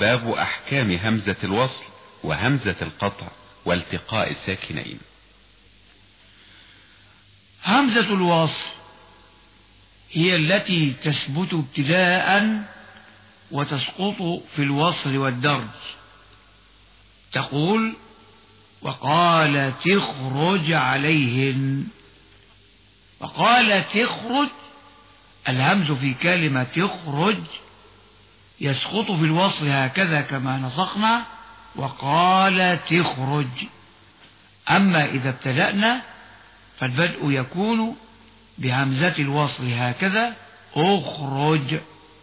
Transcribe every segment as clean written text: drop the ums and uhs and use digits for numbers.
باب أحكام همزة الوصل وهمزة القطع والتقاء الساكنين. همزة الوصل هي التي تثبت ابتداء وتسقط في الوصل والدرج. تقول: وقال تخرج عليهن. وقال تخرج، الهمز في كلمة تخرج يسقط في الوصل هكذا كما نسقنا، وقال تخرج. أما إذا ابتدأنا فالبدء يكون بهمزة الوصل هكذا: أخرج.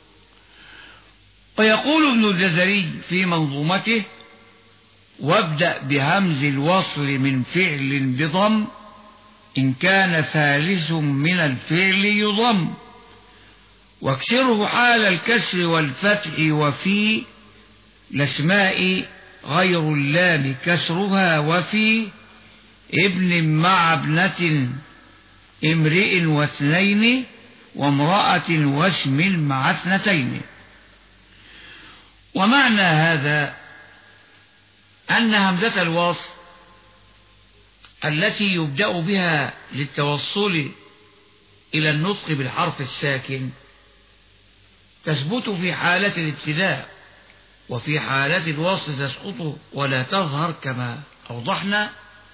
ويقول ابن الجزري في منظومته: وابدأ بهمز الوصل من فعل بضم إن كان ثالث من الفعل يضم، واكسره حال الكسر والفتح، وفي الأسماء غير اللام كسرها، وفي ابن مع ابنة امرئ واثنين، وامرأة واسم مع اثنتين. ومعنى هذا أن همزة الوصل التي يبدأ بها للتوصل إلى النطق بالحرف الساكن تثبت في حالة الابتداء، وفي حالة الوصل تسقط ولا تظهر كما أوضحنا.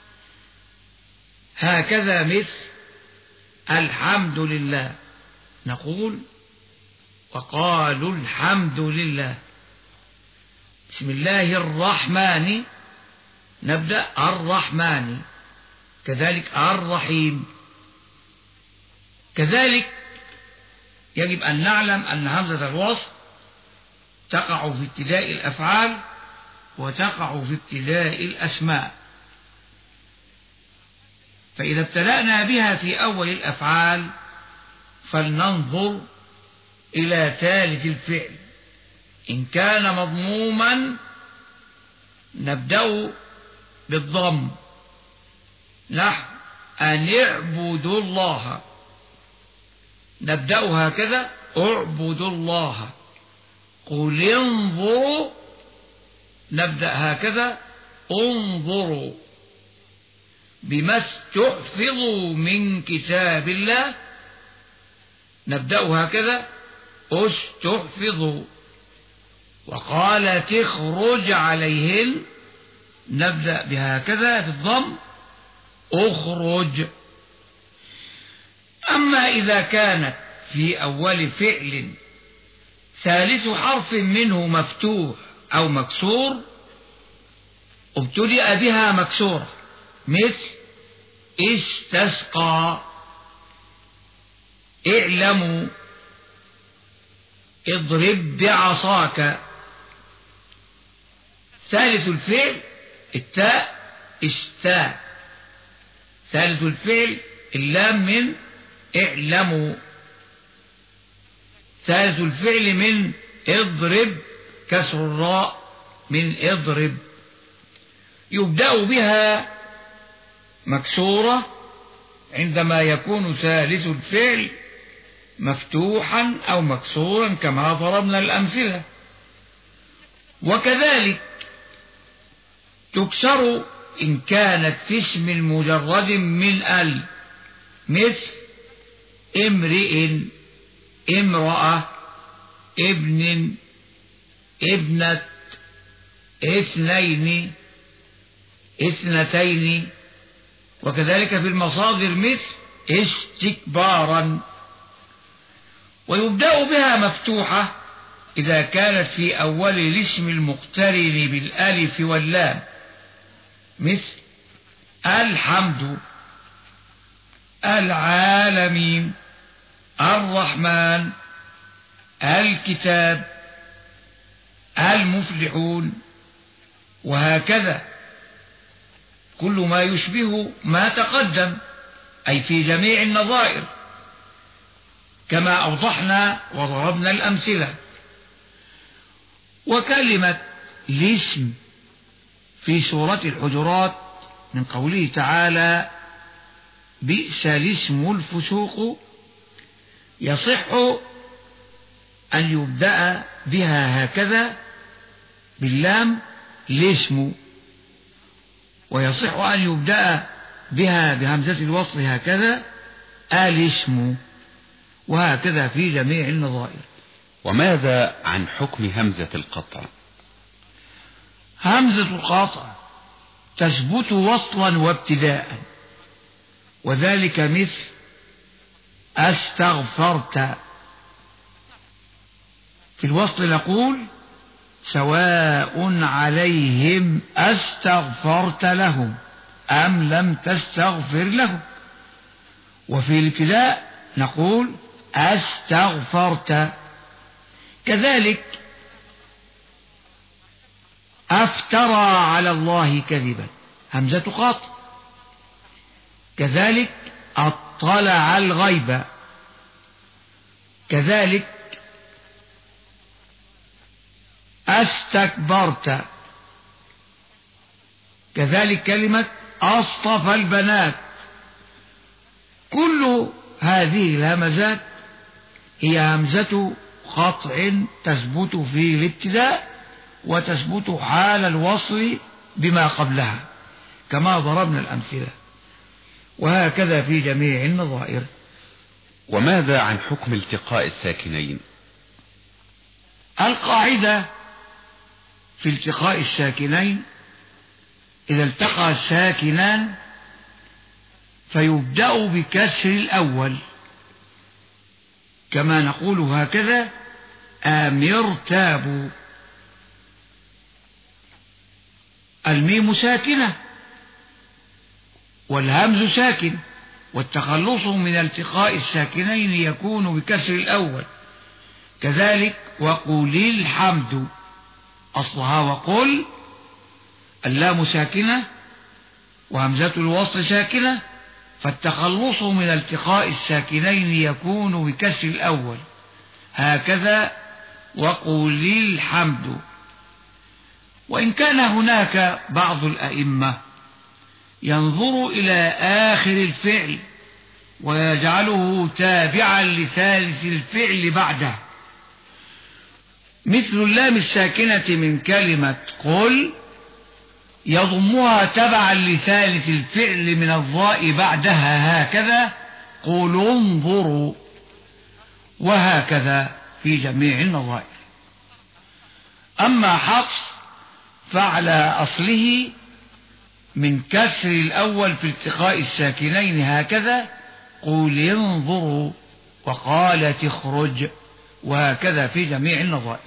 هكذا مثل الحمد لله، نقول: وقالوا الحمد لله. بسم الله الرحمن، نبدأ الرحمن. كذلك الرحيم. كذلك يجب أن نعلم أن همزة الوصل تقع في ابتداء الأفعال وتقع في ابتداء الأسماء. فإذا ابتدأنا بها في أول الأفعال فلننظر إلى ثالث الفعل. إن كان مضموما نبدأ بالضم، نحو أن اعبدوا الله، نبدأ هكذا: اعبدوا الله. قل انظروا، نبدأ هكذا: انظروا. بما استحفظوا من كتاب الله، نبدأ هكذا: استحفظوا. وقال تخرج عليهن، نبدأ بهكذا بالضم: اخرج. أما إذا كانت في أول فعل ثالث حرف منه مفتوح أو مكسور ابتدأ بها مكسورة، مثل استسقى، اعلموا، اضرب بعصاك. ثالث الفعل التاء استاء، ثالث الفعل اللام من اعلموا، ثالث الفعل من اضرب كسر الراء من اضرب. يبدأ بها مكسورة عندما يكون ثالث الفعل مفتوحا أو مكسورا كما ضربنا الأمثلة. وكذلك تكسر إن كانت في اسم مجرد من ال، مثل امرئ، امرأة، ابن، ابنة، اثنين، اثنتين. وكذلك في المصادر مثل استكبارا. ويبدأ بها مفتوحة إذا كانت في أول الاسم المقترن بالألف واللام، مثل الحمد، العالمين، الرحمن، الكتاب، المفلحون. وهكذا كل ما يشبه ما تقدم، أي في جميع النظائر كما أوضحنا وضربنا الأمثلة. وكلمة الاسم في سورة الحجرات من قوله تعالى: بئس الاسم الفسوق، يصح أن يبدأ بها هكذا: باللام الاسم، ويصح أن يبدأ بها بهمزة الوصل هكذا الاسم، وهكذا في جميع النظائر. وماذا عن حكم همزة القطع؟ همزة القطع تثبت وصلا وابتداء، وذلك مثل استغفرت. في الوصل نقول سواء عليهم استغفرت لهم أم لم تستغفر لهم. وفي الابتداء نقول استغفرت. كذلك افترى على الله كذبا همزة قطع. كذلك اطلع الغيب. كذلك استكبرت. كذلك كلمة اصطفى البنات. كل هذه الهمزات هي همزة قطع تثبت في الابتداء وتثبت حال الوصل بما قبلها كما ضربنا الأمثلة، وهكذا في جميع النظائر. وماذا عن حكم التقاء الساكنين؟ القاعدة في التقاء الساكنين إذا التقى الساكنان فيبدأ بكسر الأول، كما نقول هكذا ارتابوا. الميم ساكنة والهمز ساكن، والتخلص من التقاء الساكنين يكون بكسر الأول. كذلك وقل الحمد، أصلها وقل، اللام ساكنة وهمزة الوصل ساكنة، فالتخلص من التقاء الساكنين يكون بكسر الأول. هكذا وقل الحمد. وإن كان هناك بعض الأئمة ينظر إلى آخر الفعل ويجعله تابعا لثالث الفعل بعده، مثل اللام الساكنة من كلمة قل يضمها تبعا لثالث الفعل من الضاء بعدها، هكذا قل انظروا، وهكذا في جميع النظائر. أما حفص فعلى أصله من كسر الأول في التقاء الساكنين هكذا قل انظروا، وقالت اخرج، وهكذا في جميع النظائر.